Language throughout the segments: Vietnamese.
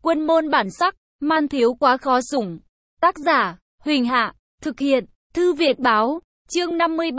Quân môn bản sắc, man thiếu quá khó sủng. Tác giả, Huỳnh Hạ, thực hiện, Thư Việt Báo, chương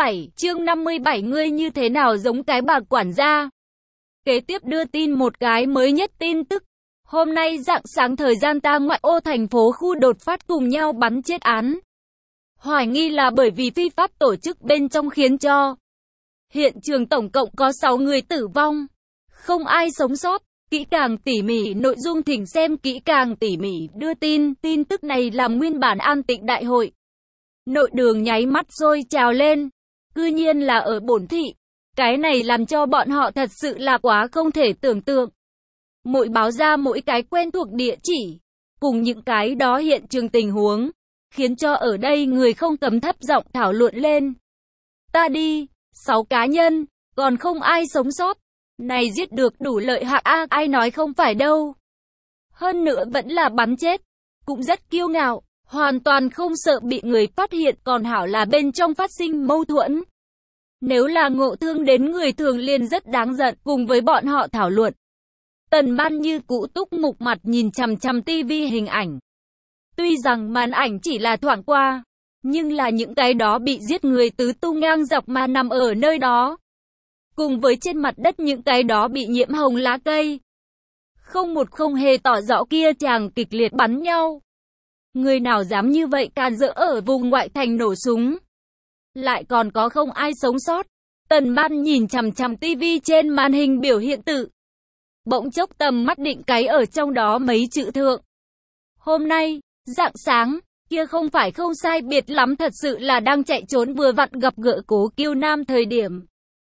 57, ngươi như thế nào giống cái bà quản gia. Kế tiếp đưa tin một cái mới nhất tin tức. Hôm nay rạng sáng thời gian ta ngoại ô thành phố khu đột phát cùng nhau bắn chết án. Hoài nghi là bởi vì phi pháp tổ chức bên trong khiến cho hiện trường tổng cộng có 6 người tử vong, không ai sống sót. Kỹ càng tỉ mỉ nội dung thỉnh xem kỹ càng tỉ mỉ đưa tin tức này làm nguyên bản an tịnh đại hội. Nội đường nháy mắt sôi trào lên, cư nhiên là ở Bổn thị. Cái này làm cho bọn họ thật sự là quá không thể tưởng tượng. Mỗi báo ra mỗi cái quen thuộc địa chỉ, cùng những cái đó hiện trường tình huống, khiến cho ở đây người không cấm thấp giọng thảo luận lên. Ta đi, 6 cá nhân, còn không ai sống sót. Này giết được đủ lợi hại a, ai nói không phải đâu. Hơn nữa vẫn là bắn chết, cũng rất kiêu ngạo, hoàn toàn không sợ bị người phát hiện, còn hảo là bên trong phát sinh mâu thuẫn. Nếu là ngộ thương đến người thường liền rất đáng giận, cùng với bọn họ thảo luận. Tần Ban như cũ túc mục mặt nhìn chằm chằm tivi hình ảnh. Tuy rằng màn ảnh chỉ là thoảng qua, nhưng là những cái đó bị giết người tứ tung ngang dọc mà nằm ở nơi đó. Cùng với trên mặt đất những cái đó bị nhiễm hồng lá cây. Không hề tỏ rõ kia chàng kịch liệt bắn nhau. Người nào dám như vậy càn rỡ ở vùng ngoại thành nổ súng. Lại còn có không ai sống sót. Tần Ban nhìn chằm chằm tivi trên màn hình biểu hiện tự. Bỗng chốc tầm mắt định cái ở trong đó mấy chữ thượng. Hôm nay, rạng sáng, kia không phải không sai biệt lắm, thật sự là đang chạy trốn vừa vặn gặp gỡ Cố Kiêu Nam thời điểm.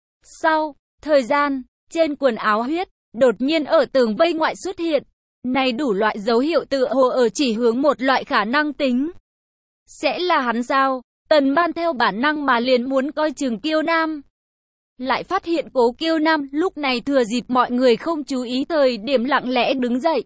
Sau thời gian, trên quần áo huyết, đột nhiên ở tường vây ngoại xuất hiện. Này đủ loại dấu hiệu tựa hồ ở chỉ hướng một loại khả năng tính. Sẽ là hắn sao? Tần Ban theo bản năng mà liền muốn coi chừng Kiêu Nam. Lại phát hiện Cố Kiêu Nam lúc này thừa dịp mọi người không chú ý thời điểm lặng lẽ đứng dậy.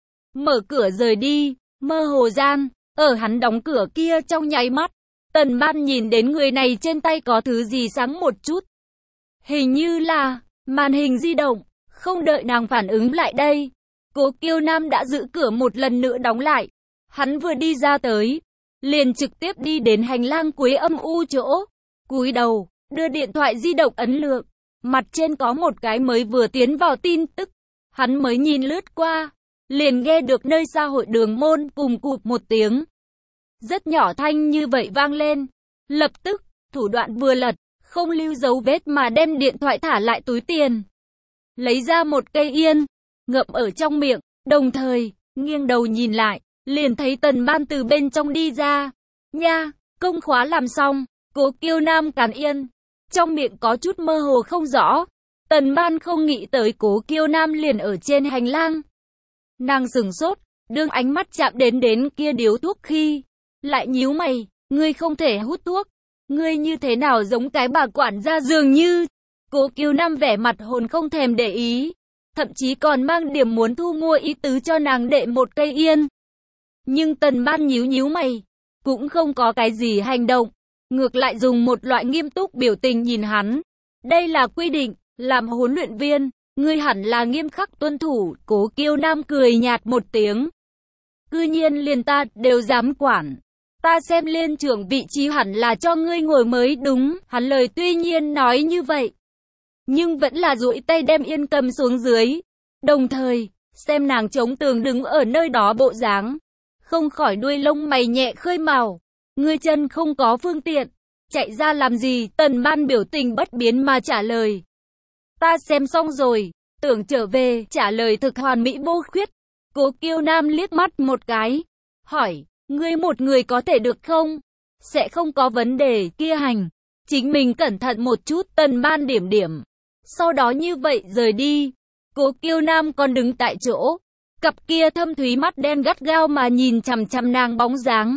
Mở cửa rời đi, mơ hồ gian, ở hắn đóng cửa kia trong nháy mắt. Tần Ban nhìn đến người này trên tay có thứ gì sáng một chút. Hình như là màn hình di động, không đợi nàng phản ứng lại đây. Cố Kiêu Nam đã giữ cửa một lần nữa đóng lại. Hắn vừa đi ra tới, liền trực tiếp đi đến hành lang cuối âm u chỗ. Cúi đầu, đưa điện thoại di động ấn lượng. Mặt trên có một cái mới vừa tiến vào tin tức. Hắn mới nhìn lướt qua, liền nghe được nơi xa hội đường môn cùng cụp một tiếng. Rất nhỏ thanh như vậy vang lên. Lập tức, thủ đoạn vừa lật, không lưu dấu vết mà đem điện thoại thả lại túi tiền. Lấy ra một cây yên, ngậm ở trong miệng, đồng thời, nghiêng đầu nhìn lại, liền thấy Tần Ban từ bên trong đi ra. Nha, công khóa làm xong, Cố Kiêu Nam cắn yên, trong miệng có chút mơ hồ không rõ. Tần Ban không nghĩ tới Cố Kiêu Nam liền ở trên hành lang. Nàng sửng sốt, đương ánh mắt chạm đến kia điếu thuốc khi, lại nhíu mày, ngươi không thể hút thuốc. Ngươi như thế nào giống cái bà quản gia dường như. Cố Kiêu Nam vẻ mặt hồn không thèm để ý, thậm chí còn mang điểm muốn thu mua ý tứ cho nàng đệ một cây yên. Nhưng Tần Ban nhíu mày, cũng không có cái gì hành động, ngược lại dùng một loại nghiêm túc biểu tình nhìn hắn. Đây là quy định, làm huấn luyện viên, ngươi hẳn là nghiêm khắc tuân thủ. Cố Kiêu Nam cười nhạt một tiếng. Cư nhiên liền ta đều dám quản. Ta xem liên trưởng vị trí hẳn là cho ngươi ngồi mới đúng. Hắn lời tuy nhiên nói như vậy, nhưng vẫn là duỗi tay đem yên cầm xuống dưới. Đồng thời, xem nàng chống tường đứng ở nơi đó bộ dáng, không khỏi đuôi lông mày nhẹ khơi mào. Ngươi chân không có phương tiện, chạy ra làm gì? Tần Ban biểu tình bất biến mà trả lời. Ta xem xong rồi, tưởng trở về. Trả lời thực hoàn mỹ vô khuyết. Cố Kiêu Nam liếc mắt một cái, hỏi, ngươi một người có thể được không? Sẽ không có vấn đề. Kia hành, chính mình cẩn thận một chút. Tần Ban điểm. Sau đó như vậy rời đi. Cố Kiêu Nam còn đứng tại chỗ, cặp kia thâm thúy mắt đen gắt gao mà nhìn chằm chằm nàng bóng dáng.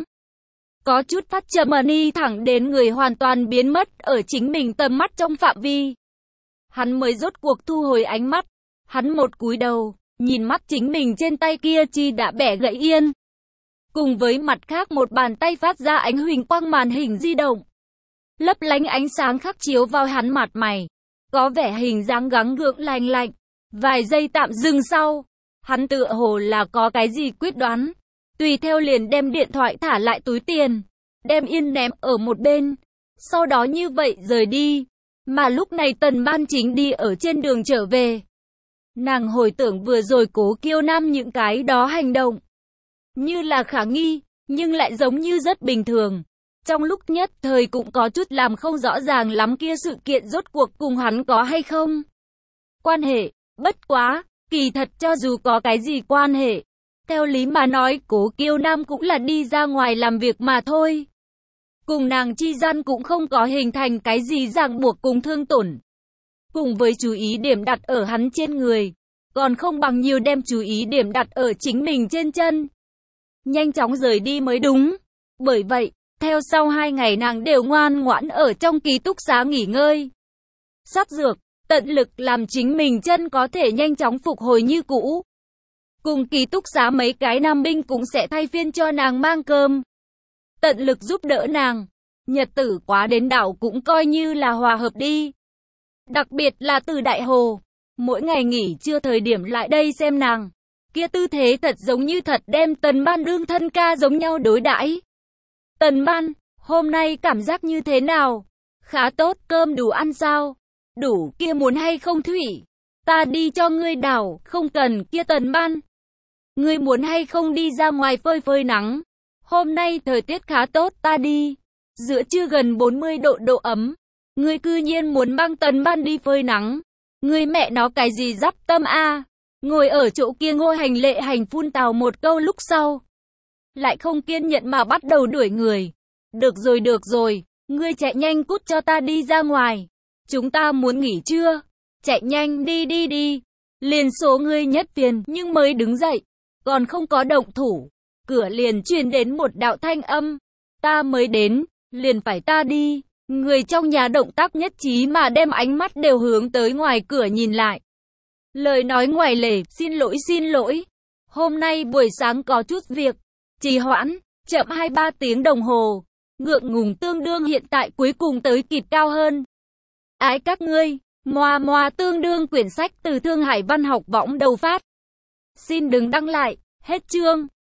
Có chút phát trầm đi thẳng đến người hoàn toàn biến mất ở chính mình tầm mắt trong phạm vi. Hắn mới rốt cuộc thu hồi ánh mắt. Hắn một cúi đầu, nhìn mắt chính mình trên tay kia chi đã bẻ gãy yên. Cùng với mặt khác một bàn tay phát ra ánh huỳnh quang màn hình di động. Lấp lánh ánh sáng khắc chiếu vào hắn mặt mày. Có vẻ hình dáng gắng gượng lành lạnh. Vài giây tạm dừng sau, Hắn tựa hồ là có cái gì quyết đoán. Tùy theo liền đem điện thoại thả lại túi tiền, đem yên ném ở một bên. Sau đó như vậy rời đi. Mà lúc này Tần Ban chính đi ở trên đường trở về. Nàng hồi tưởng vừa rồi Cố Kiêu Nam những cái đó hành động. Như là khả nghi, nhưng lại giống như rất bình thường. Trong lúc nhất thời cũng có chút làm không rõ ràng lắm kia sự kiện rốt cuộc cùng hắn có hay không quan hệ. Bất quá, kỳ thật cho dù có cái gì quan hệ, theo lý mà nói Cố Kiêu Nam cũng là đi ra ngoài làm việc mà thôi. Cùng nàng chi gian cũng không có hình thành cái gì ràng buộc cùng thương tổn. Cùng với chú ý điểm đặt ở hắn trên người, còn không bằng nhiều đem chú ý điểm đặt ở chính mình trên chân. Nhanh chóng rời đi mới đúng. Bởi vậy, theo sau 2 ngày nàng đều ngoan ngoãn ở trong ký túc xá nghỉ ngơi. Sắc dược, tận lực làm chính mình chân có thể nhanh chóng phục hồi như cũ. Cùng ký túc xá mấy cái nam binh cũng sẽ thay phiên cho nàng mang cơm. Tận lực giúp đỡ nàng. Nhật tử quá đến đảo cũng coi như là hòa hợp đi. Đặc biệt là từ Đại Hồ. Mỗi ngày nghỉ trưa thời điểm lại đây xem nàng. Kia tư thế thật giống như thật đem Tần Ban đương thân ca giống nhau đối đãi. Tần Ban, hôm nay cảm giác như thế nào? Khá tốt, cơm đủ ăn sao? Đủ, kia muốn hay không thủy? Ta đi cho ngươi đảo, không cần, kia Tần Ban. Ngươi muốn hay không đi ra ngoài phơi phơi nắng? Hôm nay thời tiết khá tốt, ta đi. Giữa trưa gần 40 độ độ ấm. Ngươi cư nhiên muốn mang Tần Ban đi phơi nắng. Ngươi mẹ nó cái gì dắp tâm a? Ngồi ở chỗ kia Ngôi Hành Lệ Hành phun tào một câu lúc sau. Lại không kiên nhẫn mà bắt đầu đuổi người. Được rồi, ngươi chạy nhanh cút cho ta đi ra ngoài. Chúng ta muốn nghỉ trưa. Chạy nhanh đi. Liền số ngươi nhất phiền nhưng mới đứng dậy. Còn không có động thủ. Cửa liền truyền đến một đạo thanh âm. Ta mới đến, liền phải ta đi. Người trong nhà động tác nhất trí mà đem ánh mắt đều hướng tới ngoài cửa nhìn lại. Lời nói ngoài lề, xin lỗi. Hôm nay buổi sáng có chút việc. Trì hoãn, chậm 2-3 tiếng đồng hồ. Ngượng ngùng tương đương hiện tại cuối cùng tới kịp cao hơn. Ái các ngươi, moa tương đương quyển sách từ Thương Hải Văn học võng đầu phát. Xin đừng đăng lại, hết chương.